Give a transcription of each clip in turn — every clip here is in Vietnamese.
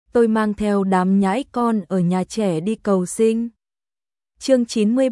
tôi mang theo đám nhãi con ở nhà trẻ đi cầu sinh. Chương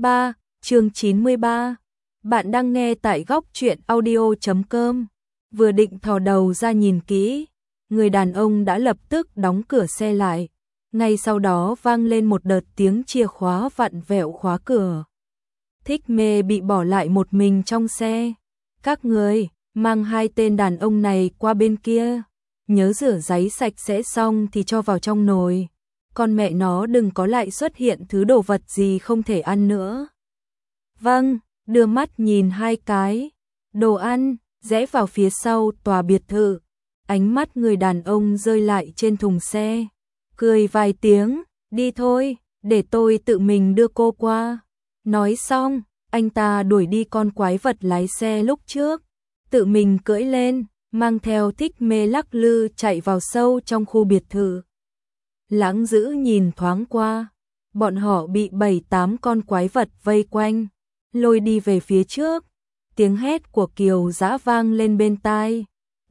93. Bạn đang nghe tại góc truyện audio.com. Vừa định thò đầu ra nhìn kỹ, người đàn ông đã lập tức đóng cửa xe lại. Ngay sau đó vang lên một đợt tiếng chìa khóa vặn vẹo khóa cửa. Thích Mê bị bỏ lại một mình trong xe. Các người, mang hai tên đàn ông này qua bên kia. Nhớ rửa ráy sạch sẽ xong thì cho vào trong nồi. Con mẹ nó đừng có lại xuất hiện thứ đồ vật gì không thể ăn nữa. Vâng, đưa mắt nhìn hai cái. Đồ ăn, rẽ vào phía sau tòa biệt thự. Ánh mắt người đàn ông rơi lại trên thùng xe. Cười vài tiếng, đi thôi, để tôi tự mình đưa cô qua. Nói xong, anh ta đuổi đi con quái vật lái xe lúc trước. Tự mình cưỡi lên, mang theo Thích Mê lắc lư chạy vào sâu trong khu biệt thự. Lãng Dữ nhìn thoáng qua, bọn họ bị 7-8 con quái vật vây quanh, lôi đi về phía trước. Tiếng hét của Kiều Dã vang lên bên tai.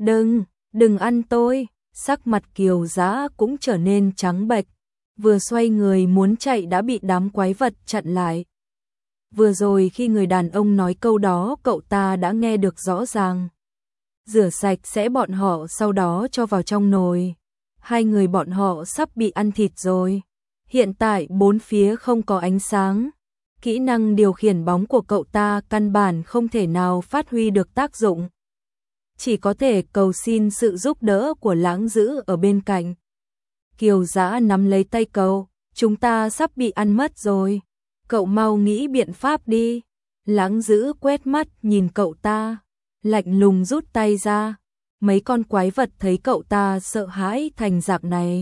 Đừng ăn tôi. Sắc mặt Kiều Dã cũng trở nên trắng bệch, vừa xoay người muốn chạy đã bị đám quái vật chặn lại. Vừa rồi khi người đàn ông nói câu đó cậu ta đã nghe được rõ ràng. Rửa sạch sẽ bọn họ sau đó cho vào trong nồi. Hai người bọn họ sắp bị ăn thịt rồi. Hiện tại bốn phía không có ánh sáng. Kỹ năng điều khiển bóng của cậu ta căn bản không thể nào phát huy được tác dụng. Chỉ có thể cầu xin sự giúp đỡ của Lãng Dữ ở bên cạnh. Kiều Dã nắm lấy tay cậu, chúng ta sắp bị ăn mất rồi. Cậu mau nghĩ biện pháp đi. Lãng Dữ quét mắt nhìn cậu ta, lạnh lùng rút tay ra. Mấy con quái vật thấy cậu ta sợ hãi thành dạng này,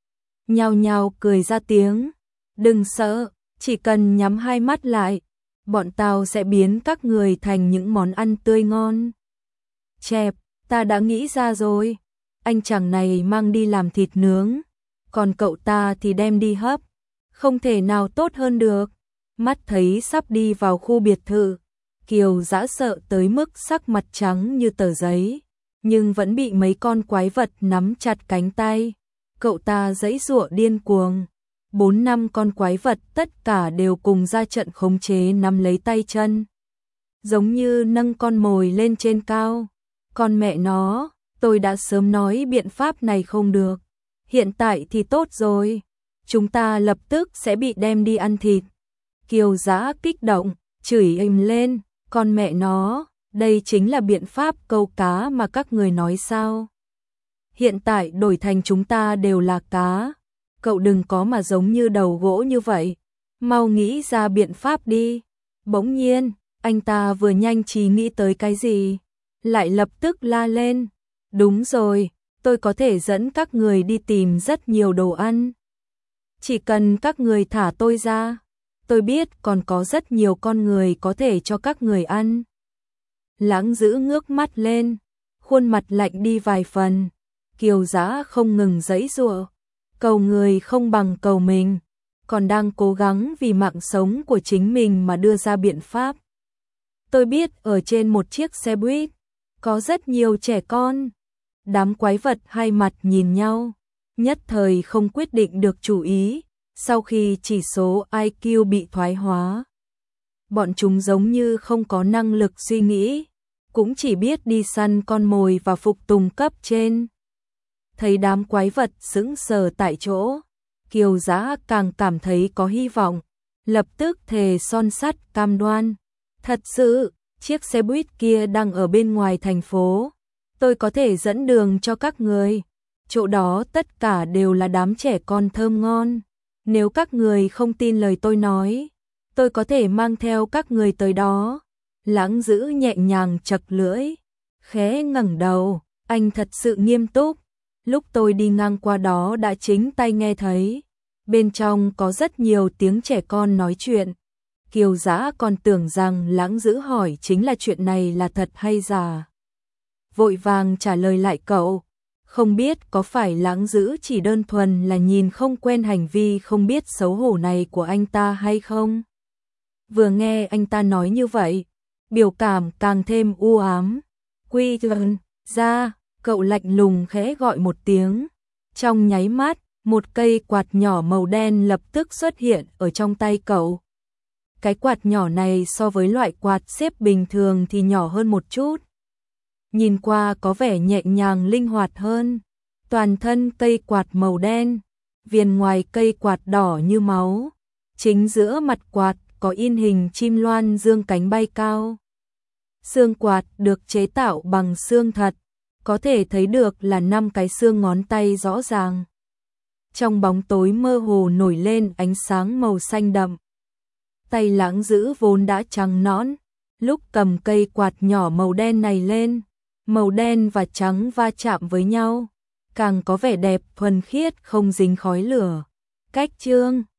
nhao nhao cười ra tiếng. Đừng sợ, chỉ cần nhắm hai mắt lại, bọn tao sẽ biến các người thành những món ăn tươi ngon. Chẹp, ta đã nghĩ ra rồi. Anh chàng này mang đi làm thịt nướng, còn cậu ta thì đem đi hấp. Không thể nào tốt hơn được. Mắt thấy sắp đi vào khu biệt thự, Kiều Dã sợ tới mức sắc mặt trắng như tờ giấy, nhưng vẫn bị mấy con quái vật nắm chặt cánh tay. Cậu ta giãy giụa điên cuồng. 4-5 con quái vật tất cả đều cùng ra trận khống chế nắm lấy tay chân, giống như nâng con mồi lên trên cao. Con mẹ nó, tôi đã sớm nói biện pháp này không được. Hiện tại thì tốt rồi. Chúng ta lập tức sẽ bị đem đi ăn thịt. Kiều Dã kích động, chửi ầm lên. Con mẹ nó, đây chính là biện pháp câu cá mà các người nói sao? Hiện tại đổi thành chúng ta đều là cá. Cậu đừng có mà giống như đầu gỗ như vậy. Mau nghĩ ra biện pháp đi. Bỗng nhiên, anh ta vừa nhanh trí nghĩ tới cái gì, lại lập tức la lên. Đúng rồi, tôi có thể dẫn các người đi tìm rất nhiều đồ ăn. Chỉ cần các người thả tôi ra, tôi biết còn có rất nhiều con người có thể cho các người ăn. Lãng Dữ ngước mắt lên, khuôn mặt lạnh đi vài phần. Kiều Dã không ngừng giãy giụa, cầu người không bằng cầu mình, còn đang cố gắng vì mạng sống của chính mình mà đưa ra biện pháp. Tôi biết ở trên một chiếc xe buýt có rất nhiều trẻ con. Đám quái vật hai mặt nhìn nhau, nhất thời không quyết định được chủ ý. Sau khi chỉ số IQ bị thoái hóa, bọn chúng giống như không có năng lực suy nghĩ, cũng chỉ biết đi săn con mồi và phục tùng cấp trên. Thấy đám quái vật sững sờ tại chỗ, Kiều Dã càng cảm thấy có hy vọng, lập tức thề son sắt cam đoan. Thật sự, chiếc xe buýt kia đang ở bên ngoài thành phố. Tôi có thể dẫn đường cho các người. Chỗ đó tất cả đều là đám trẻ con thơm ngon. Nếu các người không tin lời tôi nói, tôi có thể mang theo các người tới đó. Lãng Dữ nhẹ nhàng chật lưỡi, khẽ ngẩng đầu, anh thật sự nghiêm túc. Lúc tôi đi ngang qua đó đã chính tay nghe thấy. Bên trong có rất nhiều tiếng trẻ con nói chuyện. Kiều Dã còn tưởng rằng Lãng Dữ hỏi chính là chuyện này là thật hay giả. Vội vàng trả lời lại cậu. Không biết có phải Lãng Dữ chỉ đơn thuần là nhìn không quen hành vi không biết xấu hổ này của anh ta hay không? Vừa nghe anh ta nói như vậy, biểu cảm càng thêm u ám. Quy ra, cậu lạnh lùng khẽ gọi một tiếng. Trong nháy mắt, Một cây quạt nhỏ màu đen lập tức xuất hiện ở trong tay cậu. Cái quạt nhỏ này so với loại quạt xếp bình thường thì nhỏ hơn một chút. Nhìn qua có vẻ nhẹ nhàng linh hoạt hơn. Toàn thân cây quạt màu đen, viền ngoài cây quạt đỏ như máu. Chính giữa mặt quạt có in hình chim loan dương cánh bay cao. Xương quạt được chế tạo bằng xương thật, có thể thấy được là 5 cái xương ngón tay rõ ràng. Trong bóng tối mơ hồ nổi lên ánh sáng màu xanh đậm. Tay Lãng Dữ vốn đã trắng nõn, lúc cầm cây quạt nhỏ màu đen này lên, màu đen và trắng va chạm với nhau, càng có vẻ đẹp thuần khiết không dính khói lửa. Cách chương